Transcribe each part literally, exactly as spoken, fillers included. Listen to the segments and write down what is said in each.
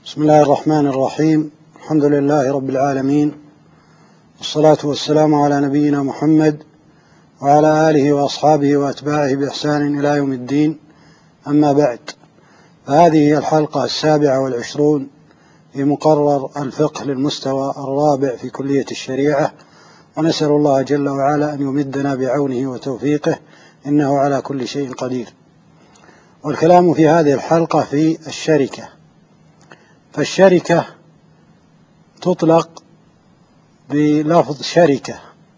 بسم الله الرحمن الرحيم. الحمد لله رب العالمين، والصلاة والسلام على نبينا محمد وعلى آله وأصحابه وأتباعه بإحسان إلى يوم الدين. أما بعد، فهذه هي الحلقة السابعة والعشرون في مقرر الفقه للمستوى الرابع في كلية الشريعة، ونسأل الله جل وعلا أن يمدنا بعونه وتوفيقه، إنه على كل شيء قدير. والكلام في هذه الحلقة في الشركة. فالشركة تطلق بلفظ شركة،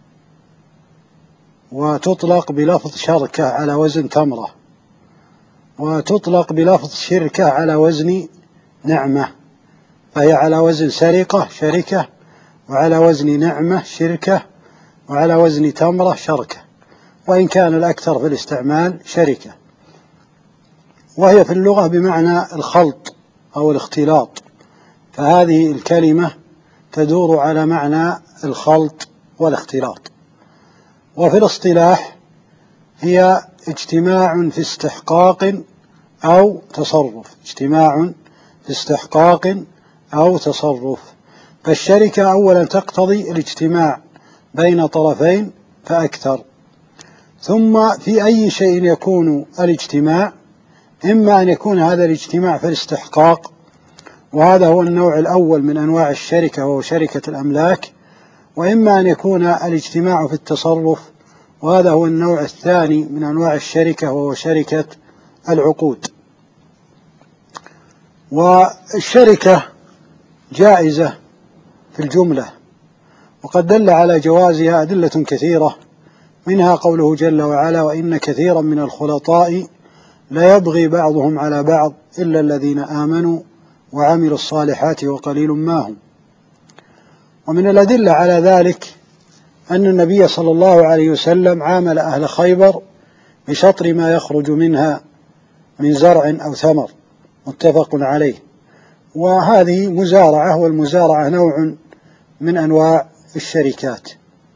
وتطلق بلفظ شركة على وزن تمرة، وتطلق بلفظ شركة على وزن نعمة، فهي على وزن سرقة شركة، وعلى وزن نعمة شركة، وعلى وزن تمرة شركة، وإن كان الأكثر في الاستعمال شركة. وهي في اللغة بمعنى الخلط أو الاختلاط، فهذه الكلمة تدور على معنى الخلط والاختلاط. وفي الاصطلاح هي اجتماع في استحقاق أو تصرف، اجتماع في استحقاق أو تصرف. فالشركة أولا تقتضي الاجتماع بين طرفين فأكثر، ثم في أي شيء يكون الاجتماع، إما أن يكون هذا الاجتماع في الاستحقاق، وهذا هو النوع الأول من أنواع الشركة وهو شركة الأملاك، وإما أن يكون الاجتماع في التصرف، وهذا هو النوع الثاني من أنواع الشركة وهو شركة العقود. والشركة جائزة في الجملة، وقد دل على جوازها أدلة كثيرة، منها قوله جل وعلا: وإن كثيرا من الخلطاء لا يبغي بعضهم على بعض إلا الذين آمنوا وعملوا الصالحات وقليل ما هم. ومن الأدلة على ذلك أن النبي صلى الله عليه وسلم عامل أهل خيبر بشطر ما يخرج منها من زرع أو ثمر، متفق عليه. وهذه مزارعة، والمزارعة نوع من أنواع الشركات.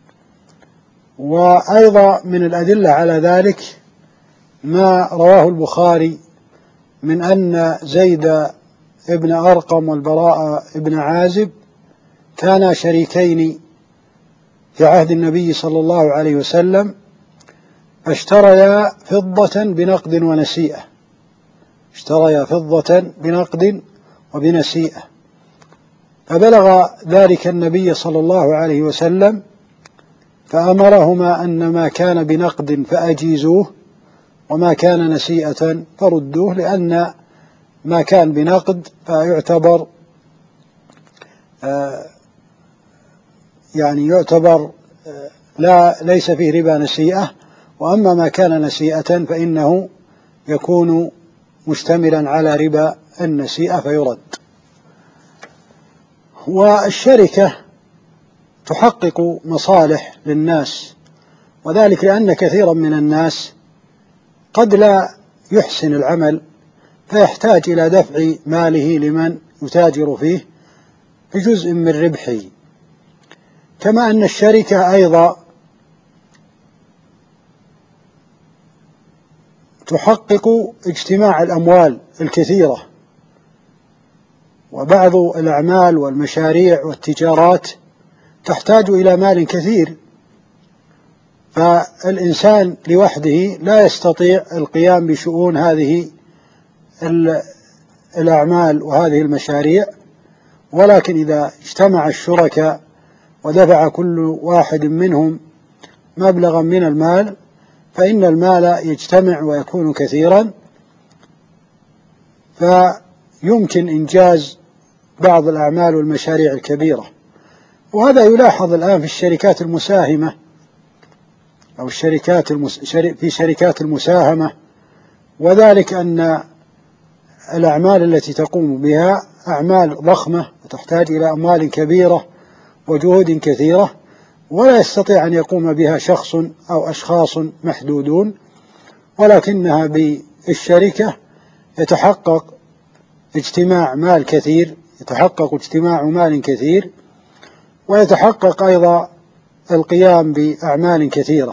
وأيضا من الأدلة على ذلك ما رواه البخاري من أن زيد ابن أرقم والبراء ابن عازب كانا شريكين في عهد النبي صلى الله عليه وسلم، فاشتريا فضة بنقد ونسيئة، اشتريا فضة بنقد وبنسيئة، فبلغ ذلك النبي صلى الله عليه وسلم فأمرهما أن ما كان بنقد فأجيزوه، وما كان نسيئة فردوه، لأن ما كان بنقد فيعتبر آه يعني يعتبر آه لا ليس فيه ربا نسيئة، وأما ما كان نسيئة فإنه يكون مشتملا على ربا النسيئة فيرد. والشركة تحقق مصالح للناس، وذلك لأن كثيرا من الناس قد لا يحسن العمل فيحتاج إلى دفع ماله لمن يتاجر فيه بجزء من ربحه. كما أن الشركة أيضا تحقق اجتماع الأموال الكثيرة، وبعض الأعمال والمشاريع والتجارات تحتاج إلى مال كثير، فالإنسان لوحده لا يستطيع القيام بشؤون هذه الأعمال وهذه المشاريع، ولكن إذا اجتمع الشركاء ودفع كل واحد منهم مبلغا من المال فإن المال يجتمع ويكون كثيرا، فيمكن إنجاز بعض الأعمال والمشاريع الكبيرة. وهذا يلاحظ الآن في الشركات المساهمة أو الشركات المس... في شركات المساهمة، وذلك أن الأعمال التي تقوم بها أعمال ضخمة وتحتاج إلى أموال كبيرة وجهود كثيرة، ولا يستطيع أن يقوم بها شخص أو أشخاص محدودون، ولكنها بالشركة يتحقق اجتماع مال كثير، يتحقق اجتماع مال كثير، ويتحقق أيضا القيام بأعمال كثيرة.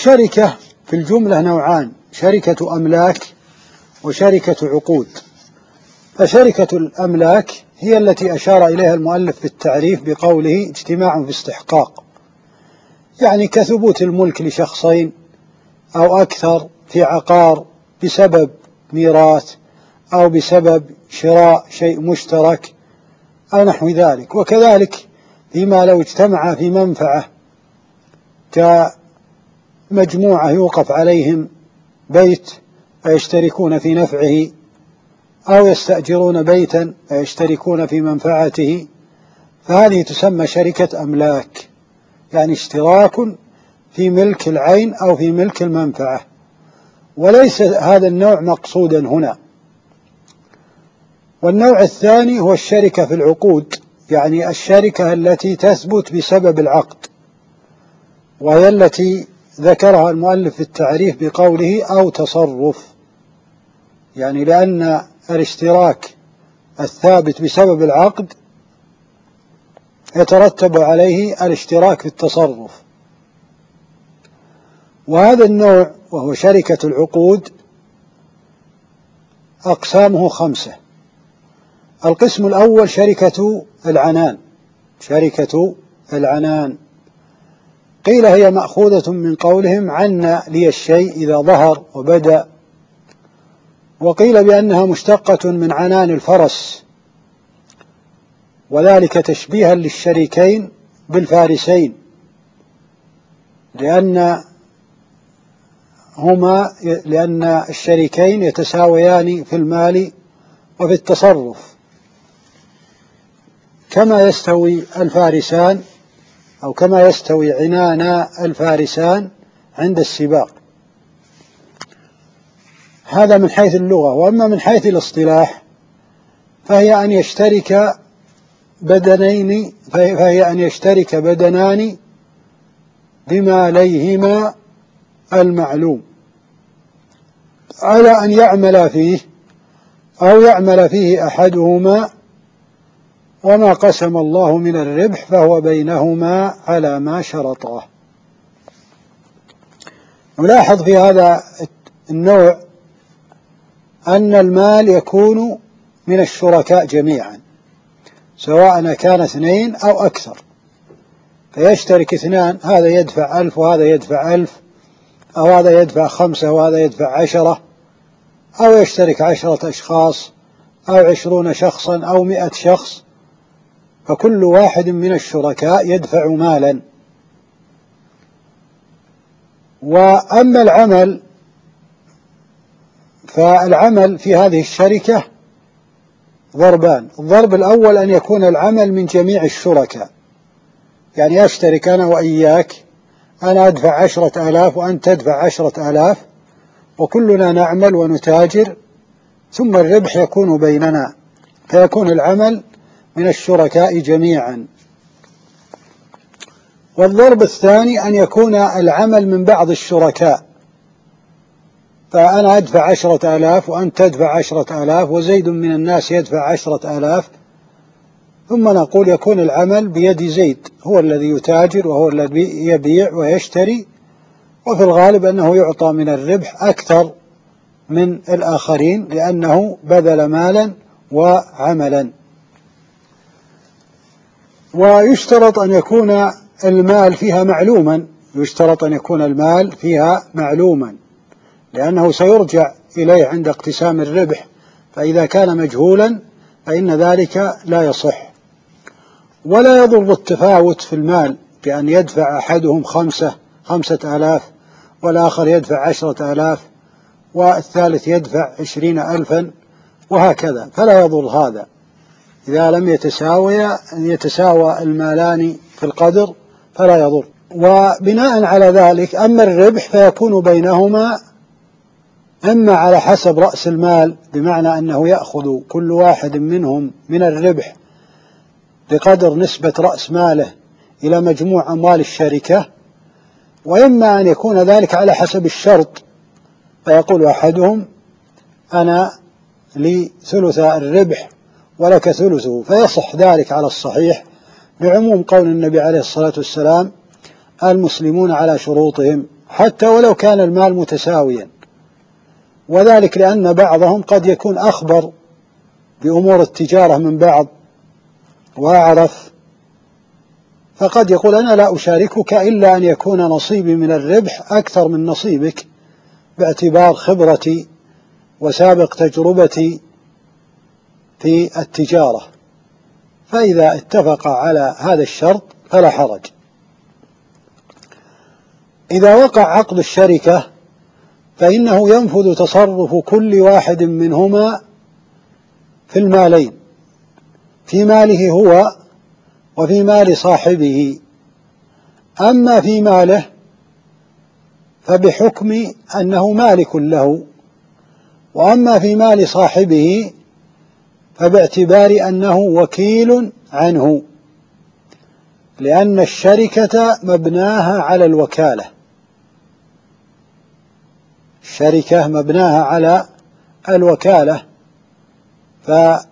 والشركة في الجملة نوعان: شركة أملاك وشركة عقود. فشركة الأملاك هي التي أشار إليها المؤلف في التعريف بقوله اجتماع في استحقاق، يعني كثبوت الملك لشخصين أو أكثر في عقار بسبب ميراث أو بسبب شراء شيء مشترك أو نحو ذلك. وكذلك فيما لو اجتمع في منفعة كمجموعة يوقف عليهم بيت فيشتركون في نفعه، أو يستأجرون بيتا فيشتركون في منفعته، فهذه تسمى شركة أملاك، يعني اشتراك في ملك العين أو في ملك المنفعة. وليس هذا النوع مقصودا هنا. والنوع الثاني هو الشركة في العقود، يعني الشركة التي تثبت بسبب العقد، وهي التي ذكرها المؤلف في التعريف بقوله أو تصرف، يعني لأن الاشتراك الثابت بسبب العقد يترتب عليه الاشتراك في التصرف. وهذا النوع وهو شركة العقود أقسامه خمسة. القسم الأول شركة العنان، شركة العنان قيل هي مأخوذة من قولهم عنا لي الشيء إذا ظهر وبدأ، وقيل بأنها مشتقة من عنان الفرس، وذلك تشبيها للشريكين بالفارسين، لأن هما لأن الشريكين يتساويان في المال وفي التصرف، كما يستوي الفارسان أو كما يستوي عنانا الفارسان عند السباق. هذا من حيث اللغة. وأما من حيث الاصطلاح فهي أن يشترك بدنين فهي أن يشترك بدنان بماليهما المعلوم على أن يعمل فيه أو يعمل فيه أحدهما، وما قسم الله من الربح فهو بينهما على ما شرطاه. نلاحظ في هذا النوع أن المال يكون من الشركاء جميعا، سواء كان اثنين أو أكثر، فيشترك اثنان، هذا يدفع ألف وهذا يدفع ألف، أو هذا يدفع خمسة وهذا يدفع عشرة، أو يشترك عشرة أشخاص أو عشرون شخصا أو مئة شخص، فكل واحد من الشركاء يدفع مالا. وأما العمل فالعمل في هذه الشركة ضربان. الضرب الأول أن يكون العمل من جميع الشركاء، يعني أشترك أنا وإياك، أنا أدفع عشرة آلاف وأنت تدفع عشرة آلاف، وكلنا نعمل ونتاجر، ثم الربح يكون بيننا، فيكون العمل من الشركاء جميعا. والضرب الثاني أن يكون العمل من بعض الشركاء، فأنا أدفع عشرة آلاف وأنت تدفع عشرة آلاف وزيد من الناس يدفع عشرة آلاف، ثم نقول يكون العمل بيد زيد، هو الذي يتاجر وهو الذي يبيع ويشتري، وفي الغالب أنه يعطى من الربح أكثر من الآخرين لأنه بذل مالا وعملا. ويشترط أن يكون المال فيها معلوما، يشترط أن يكون المال فيها معلوما لأنه سيرجع إليه عند اقتسام الربح، فإذا كان مجهولا فإن ذلك لا يصح. ولا يضر التفاوت في المال بأن يدفع أحدهم خمسة خمسة آلاف والآخر يدفع عشرة آلاف والثالث يدفع عشرين ألفا وهكذا، فلا يضر هذا إذا لم يتساوي يتساوى المالان في القدر فلا يضر. وبناء على ذلك أما الربح فيكون بينهما إما على حسب رأس المال، بمعنى أنه يأخذ كل واحد منهم من الربح بقدر نسبة رأس ماله إلى مجموع أموال الشركة، وإما أن يكون ذلك على حسب الشرط، فيقول أحدهم أنا لي ثلث الربح ولك ثلثه، فيصح ذلك على الصحيح بعموم قول النبي عليه الصلاة والسلام المسلمون على شروطهم، حتى ولو كان المال متساويا، وذلك لأن بعضهم قد يكون أخبر بأمور التجارة من بعض وأعرف، فقد يقول أنا لا أشاركك إلا أن يكون نصيبي من الربح أكثر من نصيبك باعتبار خبرتي وسابق تجربتي في التجارة. فإذا اتفق على هذا الشرط فلا حرج. إذا وقع عقد الشركة فإنه ينفذ تصرف كل واحد منهما في المالين، في ماله هو وفي مال صاحبه. أما في ماله فبحكم أنه مالك له، وأما في مال صاحبه فباعتبار أنه وكيل عنه، لأن الشركة مبناها على الوكالة. الشركة مبناها على الوكالة، فإذا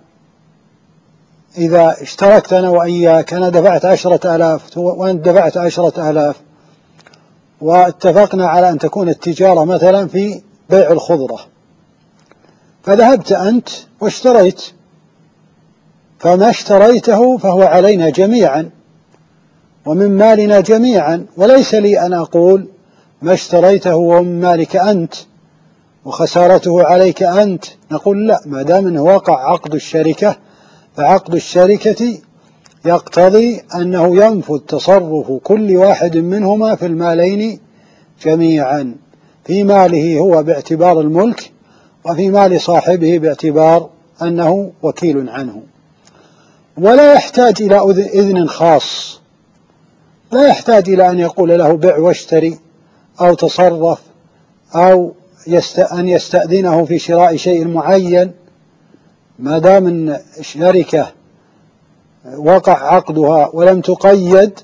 اشتركت أنا وإياك، أنا دفعت عشرة آلاف وأنت دفعت عشرة آلاف، واتفقنا على أن تكون التجارة مثلا في بيع الخضرة، فذهبت أنت واشتريت، فما اشتريته فهو علينا جميعا ومن مالنا جميعا، وليس لي أن أقول ما اشتريته ومن مالك أنت وخسارته عليك أنت. نقول لا، ما دام أنه وقع عقد الشركة فعقد الشركة يقتضي أنه ينفذ تصرف كل واحد منهما في المالين جميعا، في ماله هو باعتبار الملك، وفي مال صاحبه باعتبار أنه وكيل عنه. ولا يحتاج إلى إذن خاص، لا يحتاج إلى أن يقول له بع واشتري أو تصرف، أو أن يستأذنه في شراء شيء معين. ما دام أن الشركة وقع عقدها ولم تقيد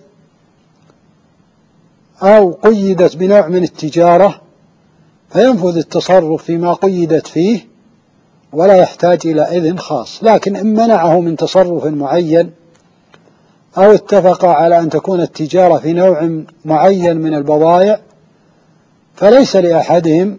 أو قيدت بنوع من التجارة فينفذ التصرف فيما قيدت فيه ولا يحتاج إلى إذن خاص. لكن إن منعه من تصرف معين أو اتفق على أن تكون التجارة في نوع معين من البضائع فليس لأحدهم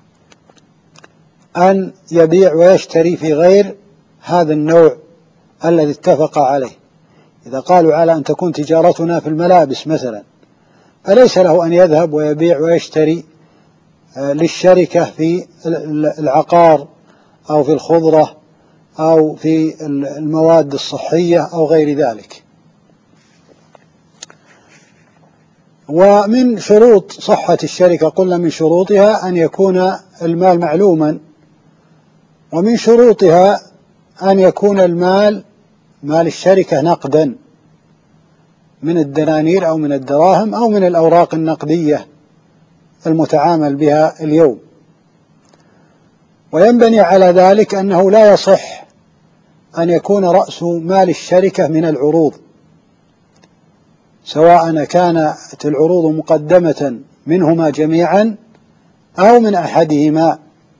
أن يبيع ويشتري في غير هذا النوع الذي اتفق عليه. إذا قالوا على أن تكون تجارتنا في الملابس مثلا، فليس له أن يذهب ويبيع ويشتري للشركة في العقار أو في الخضرة أو في المواد الصحية أو غير ذلك. ومن شروط صحة الشركة قلنا من شروطها أن يكون المال معلوما، ومن شروطها أن يكون المال مال الشركة نقدا من الدنانير أو من الدراهم أو من الأوراق النقدية المتعامل بها اليوم. وينبني على ذلك أنه لا يصح أن يكون رأس مال الشركة من العروض، سواء كانت العروض مقدمة منهما جميعا أو من أحدهما.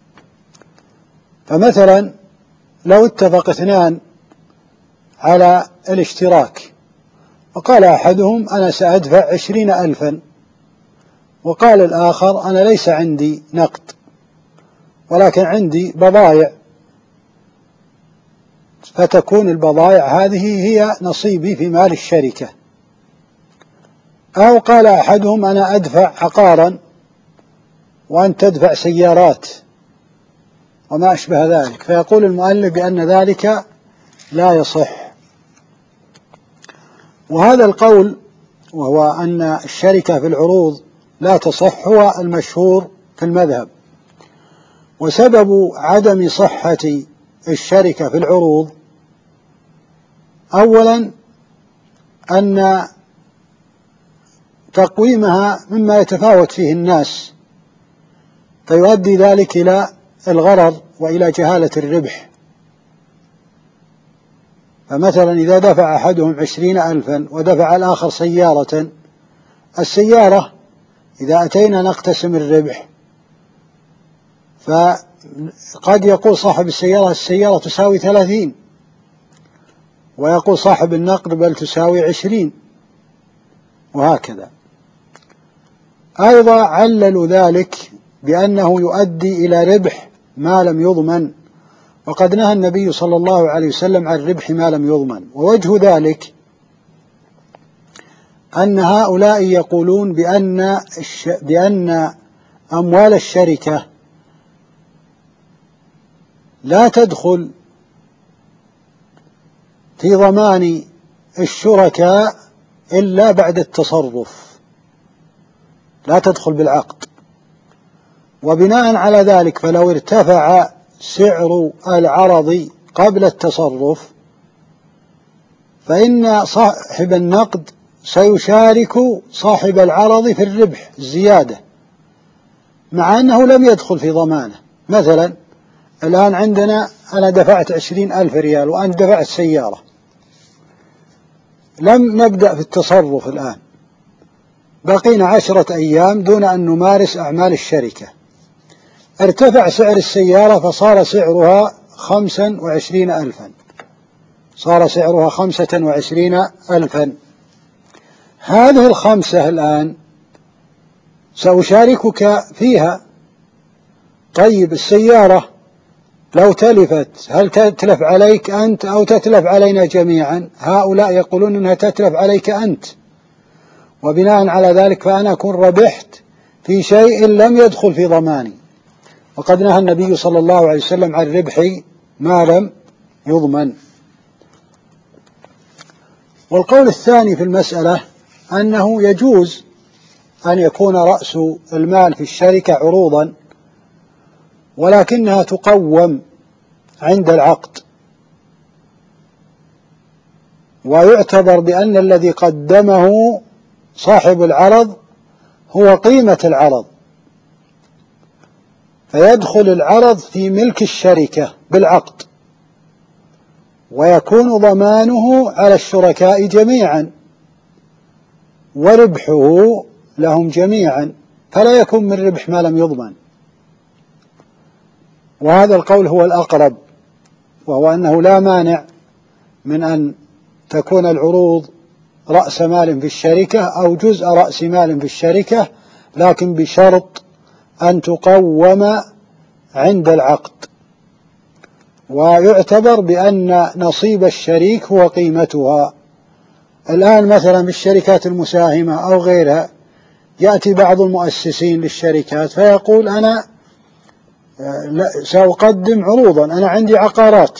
فمثلا لو اتفق اثنان على الاشتراك وقال أحدهم أنا سأدفع عشرين ألفا، وقال الآخر أنا ليس عندي نقد ولكن عندي بضائع، فتكون البضائع هذه هي نصيبي في مال الشركة. أو قال أحدهم أنا أدفع عقارا وأنت تدفع سيارات وما أشبه ذلك، فيقول المؤلف بأن ذلك لا يصح. وهذا القول وهو أن الشركة في العروض لا تصح هو المشهور في المذهب. وسبب عدم صحة الشركة في العروض أولا أن تقويمها مما يتفاوت فيه الناس، فيؤدي ذلك إلى الغرر وإلى جهالة الربح. فمثلا إذا دفع أحدهم عشرين ألفا ودفع الآخر سيارة، السيارة إذا أتينا نقتسم الربح فقد يقول صاحب السيارة السيارة تساوي ثلاثين، ويقول صاحب النقد بل تساوي عشرين، وهكذا. أيضا عللوا ذلك بأنه يؤدي إلى ربح ما لم يضمن، وقد نهى النبي صلى الله عليه وسلم عن ربح ما لم يضمن. ووجه ذلك أن هؤلاء يقولون بأن بأن أموال الشركة لا تدخل في ضمان الشركاء إلا بعد التصرف، لا تدخل بالعقد. وبناء على ذلك فلو ارتفع سعر العرض قبل التصرف فإن صاحب النقد سيشارك صاحب العرض في الربح الزيادة مع أنه لم يدخل في ضمانه. مثلا الآن عندنا أنا دفعت عشرين ألف ريال وأنت دفعت سيارة، لم نبدأ في التصرف الآن، بقينا عشرة أيام دون أن نمارس أعمال الشركة، ارتفع سعر السيارة فصار سعرها خمسا وعشرين ألفا صار سعرها خمسة وعشرين ألفا. هذه الخمسة الآن سأشاركك فيها. طيب السيارة لو تلفت هل تتلف عليك أنت أو تتلف علينا جميعا؟ هؤلاء يقولون أنها تتلف عليك أنت، وبناء على ذلك فأنا أكون ربحت في شيء لم يدخل في ضماني. وقد نهى النبي صلى الله عليه وسلم عن ربح ما لم يضمن. والقول الثاني في المسألة أنه يجوز أن يكون رأس المال في الشركة عروضا ولكنها تقوم عند العقد، ويعتبر بأن الذي قدمه صاحب العرض هو قيمة العرض، فيدخل العرض في ملك الشركة بالعقد ويكون ضمانه على الشركاء جميعا وربحه لهم جميعا، فلا يكون من ربح ما لم يضمن. وهذا القول هو الأقرب، وهو أنه لا مانع من أن تكون العروض رأس مال في الشركة أو جزء رأس مال في الشركة، لكن بشرط أن تقوم عند العقد، ويعتبر بأن نصيب الشريك هو قيمتها. الآن مثلا بالشركات المساهمة أو غيرها يأتي بعض المؤسسين للشركات فيقول أنا سأقدم عروضا، أنا عندي عقارات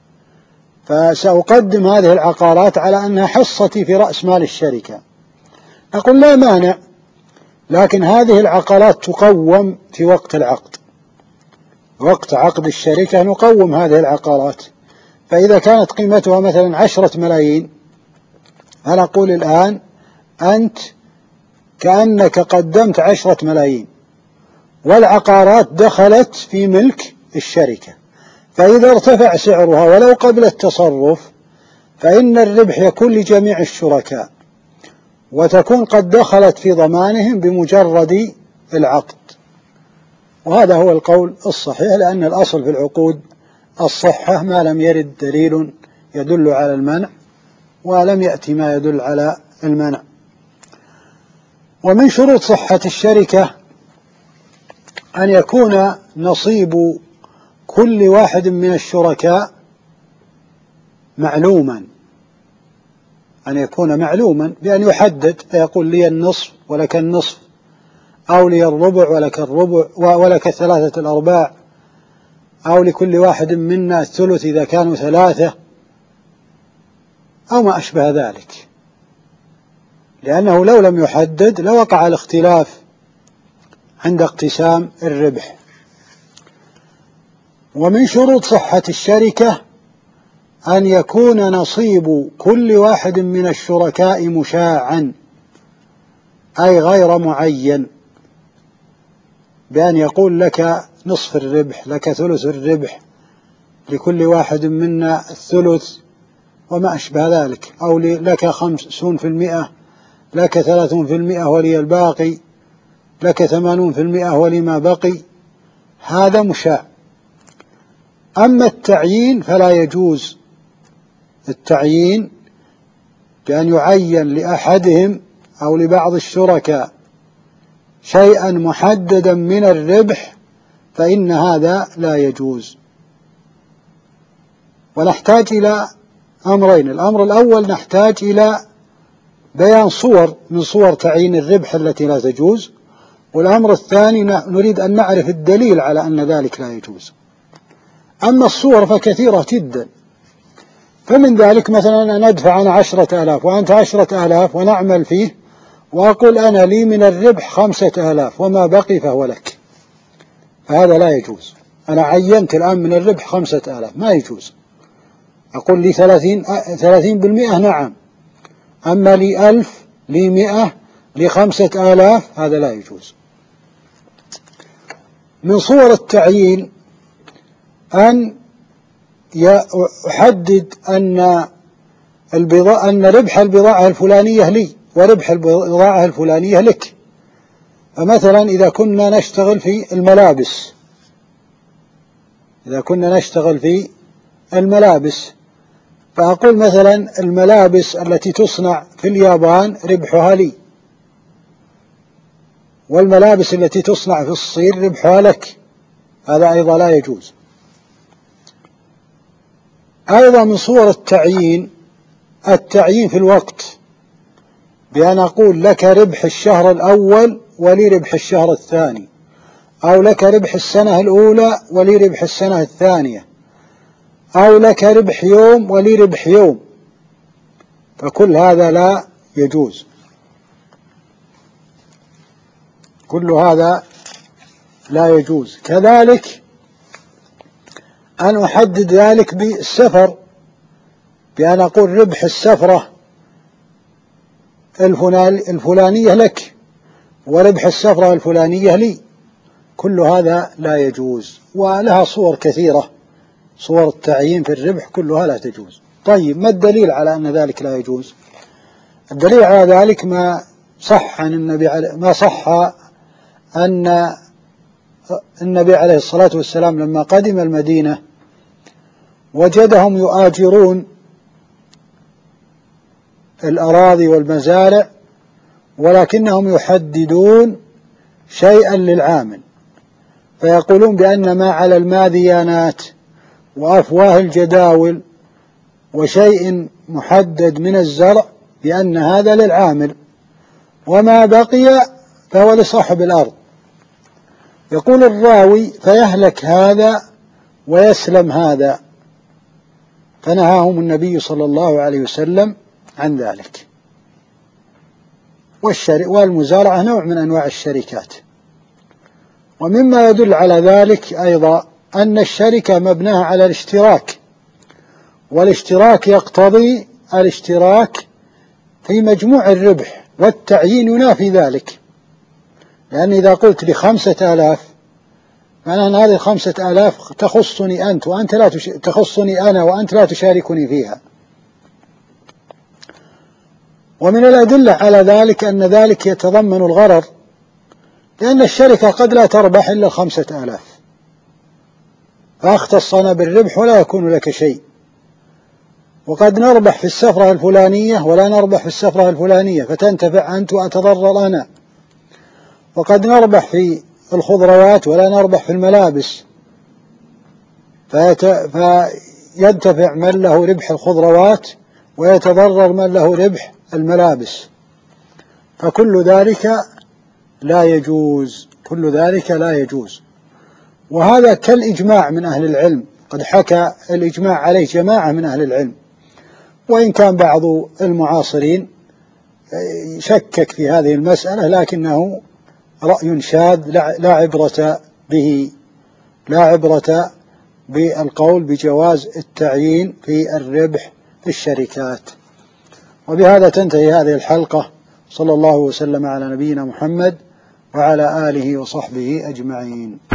فسأقدم هذه العقارات على أنها حصتي في رأس مال الشركة. أقول لا مانع، لكن هذه العقارات تقوم في وقت العقد، وقت عقد الشركة نقوم هذه العقارات. فإذا كانت قيمتها مثلا عشرة ملايين فنقول الآن أنت كأنك قدمت عشرة ملايين والعقارات دخلت في ملك الشركة، فإذا ارتفع سعرها ولو قبل التصرف فإن الربح يكون لجميع الشركاء وتكون قد دخلت في ضمانهم بمجرد العقد. وهذا هو القول الصحيح، لأن الأصل في العقود الصحة ما لم يرد دليل يدل على المنع ولم يأتي ما يدل على المنع. ومن شروط صحة الشركة أن يكون نصيب كل واحد من الشركاء معلوما، أن يكون معلوما بأن يحدد، فيقول لي النصف ولك النصف، أو لي الربع ولك الربع ولك ثلاثة الأرباع، أو لكل واحد منا الثلث إذا كانوا ثلاثة، أو ما أشبه ذلك، لأنه لو لم يحدد لوقع الاختلاف عند اقتسام الربح. ومن شروط صحة الشركة أن يكون نصيب كل واحد من الشركاء مشاعا، أي غير معين، بأن يقول لك نصف الربح، لك ثلث الربح، لكل واحد منا الثلث وما أشبه ذلك، أو لك خمسون في المئة، لك ثلاثون في المئة ولي الباقي، لك ثمانون في المئة ولي ما بقي، هذا مشاع. أما التعيين فلا يجوز، التعيين بأن يعين لأحدهم أو لبعض الشركاء شيئا محددا من الربح فإن هذا لا يجوز. ونحتاج إلى أمرين. الأمر الأول نحتاج إلى بيان صور من صور تعيين الربح التي لا تجوز، والأمر الثاني نريد أن نعرف الدليل على أن ذلك لا يجوز. أما الصور فكثيرة جدا، فمن ذلك مثلا أن أدفع أنا عشرة آلاف وأنت عشرة آلاف ونعمل فيه، وأقول أنا لي من الربح خمسة آلاف وما بقي فهو لك، فهذا لا يجوز. أنا عينت الآن من الربح خمسة آلاف، ما يجوز. أقول لي ثلاثين ثلاثين بالمئة نعم، أما لي ألف لي مئة لي خمسة آلاف هذا لا يجوز. من صور التعيين أن أحدد أن البضاعة أن ربح البضاعة الفلانية لي وربح البضاعة الفلانية لك. فمثلا إذا كنا نشتغل في الملابس إذا كنا نشتغل في الملابس فأقول مثلا الملابس التي تصنع في اليابان ربحها لي، والملابس التي تصنع في الصين ربحها لك، هذا أيضا لا يجوز. أيضا من صور التعيين التعيين في الوقت، بأن أقول لك ربح الشهر الأول ولي ربح الشهر الثاني، أو لك ربح السنة الأولى ولي ربح السنة الثانية، أو لك ربح يوم ولي ربح يوم، فكل هذا لا يجوز. كل هذا لا يجوز. كذلك أن أحدد ذلك بالسفر، بأن أقول ربح السفرة الفلانية لك وربح السفرة الفلانية لي، كل هذا لا يجوز. ولها صور كثيرة، صور التعيين في الربح كلها لا تجوز. طيب، ما الدليل على أن ذلك لا يجوز؟ الدليل على ذلك ما صح عن النبي عليه ما صح أن النبي عليه الصلاة والسلام لما قدم المدينة وجدهم يؤاجرون الأراضي والمزارع، ولكنهم يحددون شيئا للعامل، فيقولون بأن ما على الماذيانات وأفواه الجداول وشيء محدد من الزرع بأن هذا للعامل، وما بقي فهو لصاحب الأرض. يقول الراوي فيهلك هذا ويسلم هذا، فنهاهم النبي صلى الله عليه وسلم عن ذلك. والمزارعة نوع من أنواع الشركات. ومما يدل على ذلك أيضا أن الشركة مبناها على الاشتراك، والاشتراك يقتضي الاشتراك في مجموع الربح، والتعيين ينافي ذلك. لأن إذا قلت لي خمسة آلاف معناه أن هذه الخمسة آلاف تخصني أنت وأنت لا تش... تخصني أنا وأنت لا تشاركني فيها. ومن الأدلة على ذلك أن ذلك يتضمن الغرر، لأن الشركة قد لا تربح إلا خمسة آلاف، فأختصنا بالربح ولا يكون لك شيء. وقد نربح في السفرة الفلانية ولا نربح في السفرة الفلانية، فتنتفع أنت وأتضرر أنا. وقد نربح في الخضروات ولا نربح في الملابس، فيت... فينتفع من له ربح الخضروات ويتضرر من له ربح الملابس، فكل ذلك لا يجوز. كل ذلك لا يجوز. وهذا كالإجماع من أهل العلم، قد حكى الإجماع عليه جماعة من أهل العلم، وإن كان بعض المعاصرين شكك في هذه المسألة، لكنه رأي شاذ لا عبرة به لا عبرة بالقول بجواز التعيين في الربح في الشركات. وبهذا تنتهي هذه الحلقة. صلى الله وسلم على نبينا محمد وعلى آله وصحبه أجمعين.